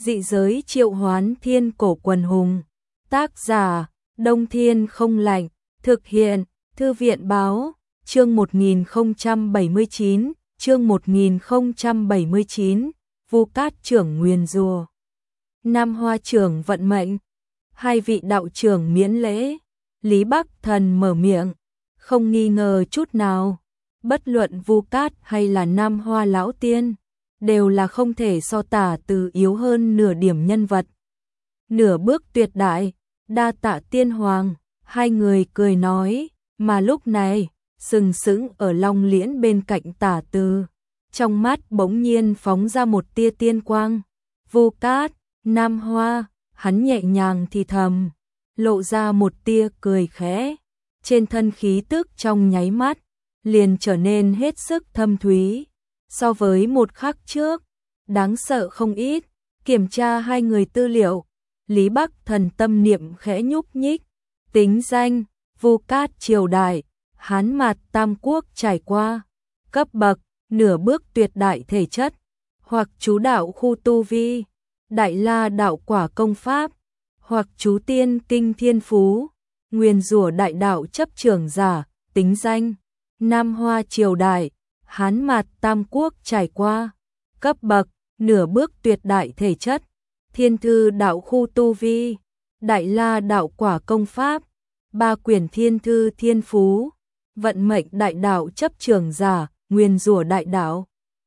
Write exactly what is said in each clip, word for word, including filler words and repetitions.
Dị giới triệu hoán thiên cổ quần hùng. Tác giả, Đông Thiên Không Lạnh. Thực hiện, Thư viện Báo. Chương một nghìn không trăm bảy mươi chín, chương một nghìn không trăm bảy mươi chín, Vu Cát trưởng nguyền rủa. Nam Hoa trưởng vận mệnh. Hai vị đạo trưởng miễn lễ. Lý Bắc Thần mở miệng, không nghi ngờ chút nào. Bất luận Vu Cát hay là Nam Hoa lão tiên, đều là không thể so tả từ yếu hơn nửa điểm nhân vật. Nửa bước tuyệt đại, đa tạ tiên hoàng, hai người cười nói, mà lúc này, sừng sững ở Long Liễn bên cạnh tả từ. Trong mắt bỗng nhiên phóng ra một tia tiên quang. Vu Cát, Nam Hoa, hắn nhẹ nhàng thì thầm, lộ ra một tia cười khẽ. Trên thân khí tức trong nháy mắt, liền trở nên hết sức thâm thúy. So với một khắc trước, đáng sợ không ít. Kiểm tra hai người tư liệu, Lý Bắc Thần tâm niệm khẽ nhúc nhích. Tính danh, Vu Cát triều đại, Hán Mạt Tam Quốc trải qua. Cấp bậc, nửa bước tuyệt đại thể chất, hoặc chú đạo khu tu vi, Đại La đạo quả công pháp, hoặc chú tiên kinh thiên phú, nguyền rủa đại đạo chấp trưởng giả. Tính danh, Nam Hoa triều đại, Hán Mạt Tam Quốc trải qua. Cấp bậc, nửa bước tuyệt đại thể chất, Thiên thư đạo khu tu vi, Đại La đạo quả công pháp, ba quyển thiên thư thiên phú, vận mệnh đại đạo chấp trưởng giả, nguyền rủa đại đạo.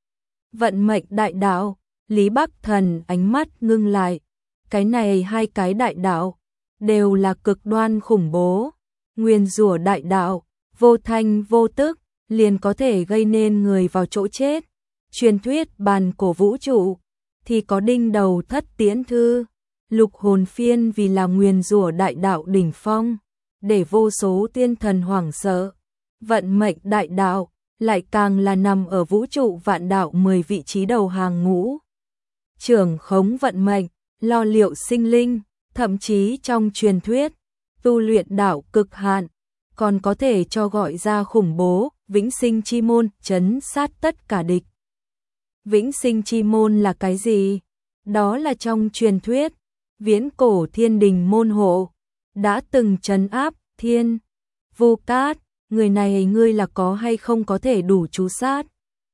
Vận mệnh đại đạo, Lý Bắc Thần ánh mắt ngưng lại. Cái này hai cái đại đạo đều là cực đoan khủng bố. Nguyền rủa đại đạo, vô thanh vô tức, liền có thể gây nên người vào chỗ chết. Truyền thuyết bàn cổ vũ trụ thì có đinh đầu thất tiễn thư, lục hồn phiên vì là nguyền rủa đại đạo đỉnh phong, để vô số tiên thần hoảng sợ. Vận mệnh đại đạo lại càng là nằm ở vũ trụ vạn đạo mười vị trí đầu hàng ngũ. Trưởng khống vận mệnh, lo liệu sinh linh, thậm chí trong truyền thuyết, tu luyện đạo cực hạn, còn có thể cho gọi ra khủng bố, vĩnh sinh chi môn, trấn sát tất cả địch. Vĩnh sinh chi môn là cái gì? Đó là trong truyền thuyết, viễn cổ thiên đình môn hộ, đã từng trấn áp thiên. Vu Cát, người này ngươi là có hay không có thể đủ trú sát?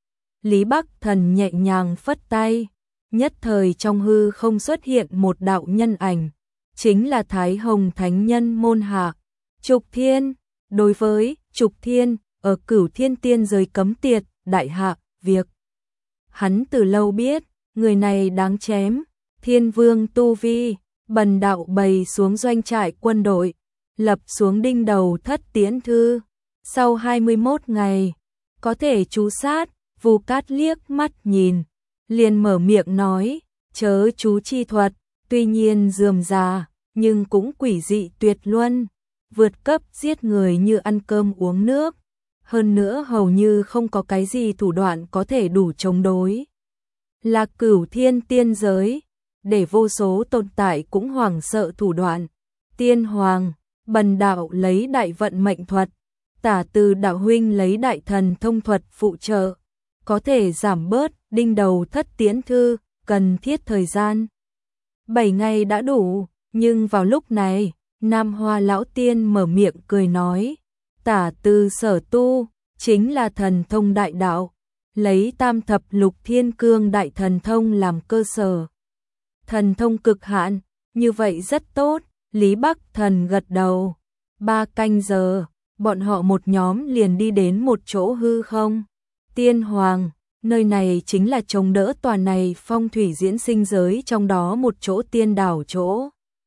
Lý Bắc Thần nhẹ nhàng phất tay, nhất thời trong hư không xuất hiện một đạo nhân ảnh, chính là Thái Hồng Thánh Nhân môn hạ, Trục Thiên. Đối với Trục Thiên, ở Cửu Thiên tiên giới cấm tiệt, đại hạ, việc hắn từ lâu biết, người này đáng chém. Thiên vương tu vi, bần đạo bày xuống doanh trại quân đội, lập xuống đinh đầu thất tiễn thư. Sau hai mươi mốt ngày, có thể trú sát. Vu Cát liếc mắt nhìn, liền mở miệng nói, chớ chú chi thuật, tuy nhiên rườm rà, nhưng cũng quỷ dị tuyệt luân, vượt cấp giết người như ăn cơm uống nước. Hơn nữa hầu như không có cái gì thủ đoạn có thể đủ chống đối. Là Cửu Thiên tiên giới, để vô số tồn tại cũng hoảng sợ thủ đoạn. Tiên hoàng, bần đạo lấy đại vận mệnh thuật, tả từ đạo huynh lấy đại thần thông thuật phụ trợ, có thể giảm bớt đinh đầu thất tiễn thư, cần thiết thời gian bảy ngày đã đủ. Nhưng vào lúc này, Nam Hoa lão tiên mở miệng cười nói, tả từ sở tu, chính là thần thông đại đạo, lấy tam thập lục thiên cương đại thần thông làm cơ sở. Thần thông cực hạn, như vậy rất tốt. Lý Bắc Thần gật đầu. Ba canh giờ, bọn họ một nhóm liền đi đến một chỗ hư không. Tiên hoàng, nơi này chính là chống đỡ tòa này phong thủy diễn sinh giới trong đó một chỗ tiên đảo chỗ.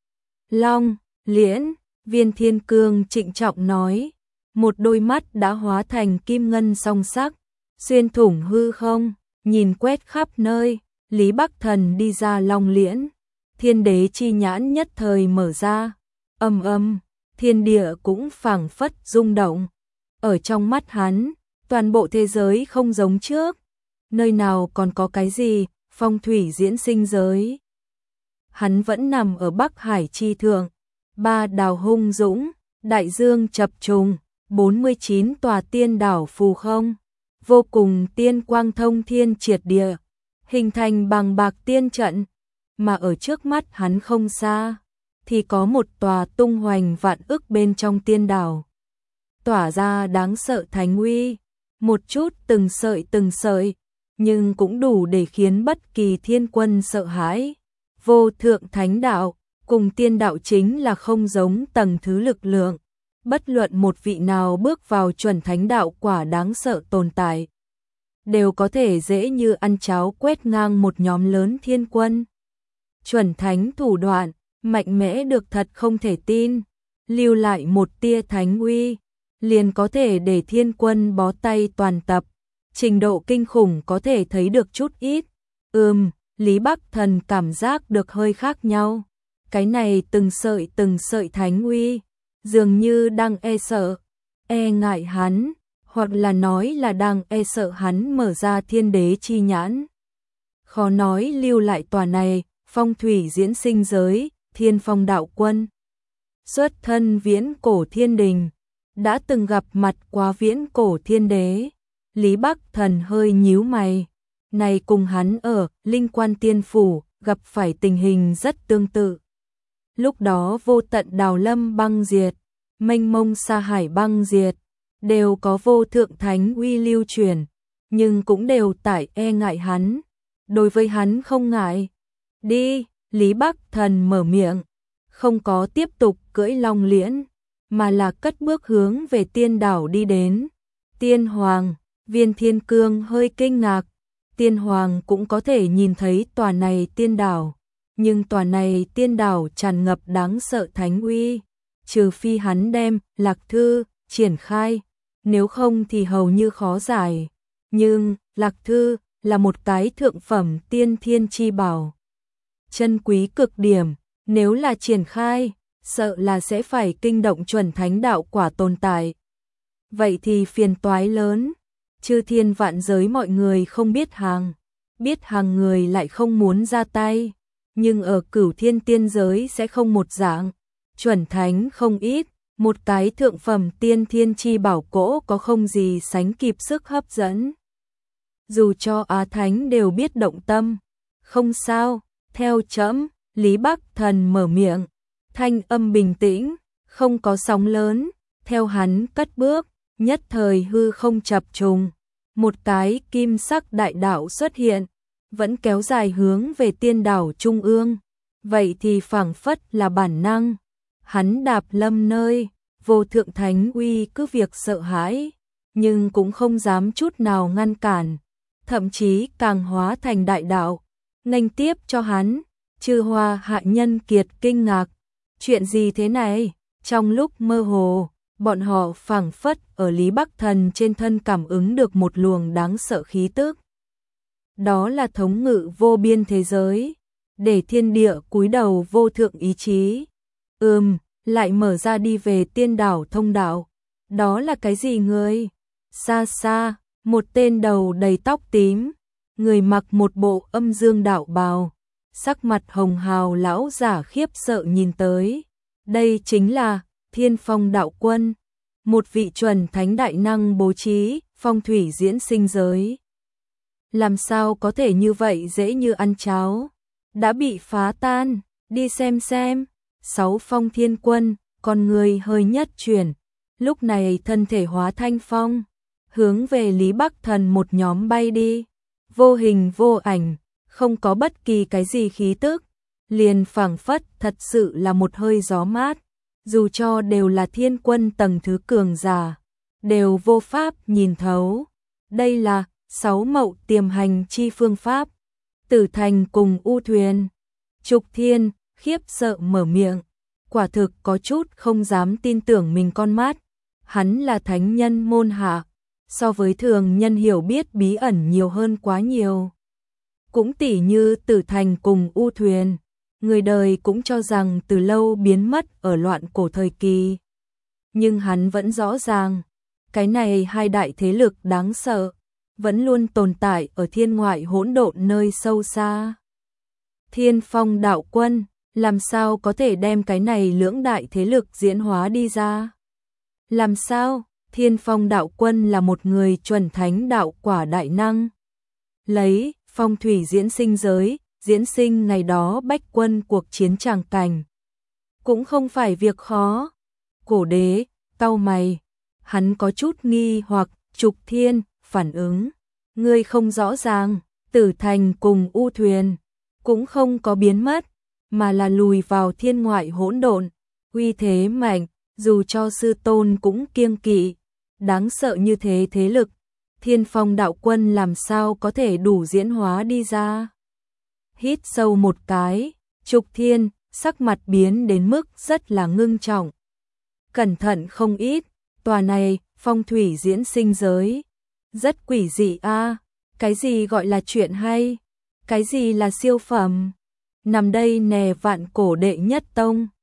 Long, Liễn, Viên Thiên Cương trịnh trọng nói, một đôi mắt đã hóa thành kim ngân song sắc, xuyên thủng hư không, nhìn quét khắp nơi. Lý Bắc Thần đi ra Long Liễn, thiên đế chi nhãn nhất thời mở ra, âm âm, thiên địa cũng phảng phất rung động. Ở trong mắt hắn, toàn bộ thế giới không giống trước, nơi nào còn có cái gì phong thủy diễn sinh giới. Hắn vẫn nằm ở Bắc Hải chi thượng, ba đào hung dũng, đại dương chập trùng, bốn mươi chín tòa tiên đảo phù không, vô cùng tiên quang thông thiên triệt địa, hình thành bằng bạc tiên trận. mà ở trước mắt hắn không xa, thì có một tòa tung hoành vạn ức bên trong tiên đảo. Tỏa ra đáng sợ thánh uy, một chút từng sợi từng sợi, nhưng cũng đủ để khiến bất kỳ thiên quân sợ hãi. Vô thượng thánh đạo, cùng tiên đạo chính là không giống tầng thứ lực lượng. Bất luận một vị nào bước vào chuẩn thánh đạo quả đáng sợ tồn tại, đều có thể dễ như ăn cháo quét ngang một nhóm lớn thiên quân. Chuẩn thánh thủ đoạn, mạnh mẽ được thật không thể tin, lưu lại một tia thánh uy, liền có thể để thiên quân bó tay toàn tập, trình độ kinh khủng có thể thấy được chút ít. Ừm, Lý Bắc Thần cảm giác được hơi khác nhau. Cái này từng sợi từng sợi thánh uy, dường như đang e sợ, e ngại hắn, hoặc là nói là đang e sợ hắn mở ra thiên đế chi nhãn. Khó nói lưu lại tòa này, phong thủy diễn sinh giới, Thiên Phong đạo quân. Xuất thân viễn cổ thiên đình, đã từng gặp mặt qua viễn cổ thiên đế. Lý Bắc Thần hơi nhíu mày, này cùng hắn ở Linh Quan Tiên Phủ gặp phải tình hình rất tương tự. Lúc đó vô tận đào lâm băng diệt, mênh mông sa hải băng diệt, đều có vô thượng thánh uy lưu truyền, nhưng cũng đều tại e ngại hắn. Đối với hắn không ngại. Đi, Lý Bắc Thần mở miệng, không có tiếp tục cưỡi long liễn, mà là cất bước hướng về tiên đảo đi đến. Tiên Hoàng, Viên Thiên Cương hơi kinh ngạc, Tiên Hoàng cũng có thể nhìn thấy tòa này tiên đảo, nhưng tòa này tiên đảo tràn ngập đáng sợ thánh uy, trừ phi hắn đem Lạc Thư triển khai, nếu không thì hầu như khó giải. Nhưng Lạc Thư là một cái thượng phẩm tiên thiên chi bảo, chân quý cực điểm, nếu là triển khai, sợ là sẽ phải kinh động chuẩn thánh đạo quả tồn tại. Vậy thì phiền toái lớn, chư thiên vạn giới mọi người không biết hàng, biết hàng người lại không muốn ra tay, nhưng ở Cửu Thiên tiên giới sẽ không một dạng, chuẩn thánh không ít, một cái thượng phẩm tiên thiên chi bảo cỗ có không gì sánh kịp sức hấp dẫn. Dù cho Á Thánh đều biết động tâm, không sao, theo trẫm, Lý Bắc Thần mở miệng, thanh âm bình tĩnh, không có sóng lớn, theo hắn cất bước, nhất thời hư không chập trùng, một cái kim sắc đại đạo xuất hiện, vẫn kéo dài hướng về tiên đảo trung ương, vậy thì phảng phất là bản năng, hắn đạp lâm nơi, vô thượng thánh uy cứ việc sợ hãi, nhưng cũng không dám chút nào ngăn cản, thậm chí càng hóa thành đại đạo, nghênh tiếp cho hắn. Chư Hoa hạ nhân kiệt kinh ngạc, chuyện gì thế này? Trong lúc mơ hồ, bọn họ phảng phất ở Lý Bắc Thần trên thân cảm ứng được một luồng đáng sợ khí tức. Đó là thống ngự vô biên thế giới, để thiên địa cúi đầu vô thượng ý chí. Ừm, lại mở ra đi về tiên đảo thông đạo. Đó là cái gì ngươi? Xa xa, một tên đầu đầy tóc tím, người mặc một bộ âm dương đạo bào, sắc mặt hồng hào lão giả khiếp sợ nhìn tới. Đây chính là Thiên Phong đạo quân, một vị chuẩn thánh đại năng bố trí phong thủy diễn sinh giới. Làm sao có thể như vậy dễ như ăn cháo, đã bị phá tan, đi xem xem. Sáu phong thiên quân, con người hơi nhất chuyển, lúc này thân thể hóa thanh phong, hướng về Lý Bắc Thần một nhóm bay đi, vô hình vô ảnh, không có bất kỳ cái gì khí tức, liền phảng phất thật sự là một hơi gió mát, dù cho đều là thiên quân tầng thứ cường giả, đều vô pháp nhìn thấu. Đây là sáu mậu tiềm hành chi phương pháp. Tử Thành cùng U Thuyền, Trục Thiên khiếp sợ mở miệng, quả thực có chút không dám tin tưởng mình con mắt. Hắn là thánh nhân môn hạ, so với thường nhân hiểu biết bí ẩn nhiều hơn quá nhiều. Cũng tỉ như Tử Thành cùng U Thuyền, người đời cũng cho rằng từ lâu biến mất ở loạn cổ thời kỳ. Nhưng hắn vẫn rõ ràng, cái này hai đại thế lực đáng sợ, vẫn luôn tồn tại ở thiên ngoại hỗn độn nơi sâu xa. Thiên Phong đạo quân, làm sao có thể đem cái này lưỡng đại thế lực diễn hóa đi ra? Làm sao? Thiên Phong đạo quân là một người chuẩn thánh đạo quả đại năng. Lấy phong thủy diễn sinh giới, diễn sinh ngày đó bách quân cuộc chiến tràng cảnh. Cũng không phải việc khó. Cổ đế, cau mày, hắn có chút nghi hoặc. Trục Thiên, phản ứng. Ngươi không rõ ràng, Tử Thành cùng U Thuyền cũng không có biến mất, mà là lùi vào thiên ngoại hỗn độn, uy thế mạnh, dù cho sư tôn cũng kiêng kỵ, đáng sợ như thế thế lực, Thiên Phong đạo quân làm sao có thể đủ diễn hóa đi ra. Hít sâu một cái, Trục Thiên, sắc mặt biến đến mức rất là ngưng trọng. Cẩn thận không ít, tòa này, phong thủy diễn sinh giới, rất quỷ dị a, cái gì gọi là chuyện hay, cái gì là siêu phẩm. Nằm đây nè vạn cổ đệ nhất tông,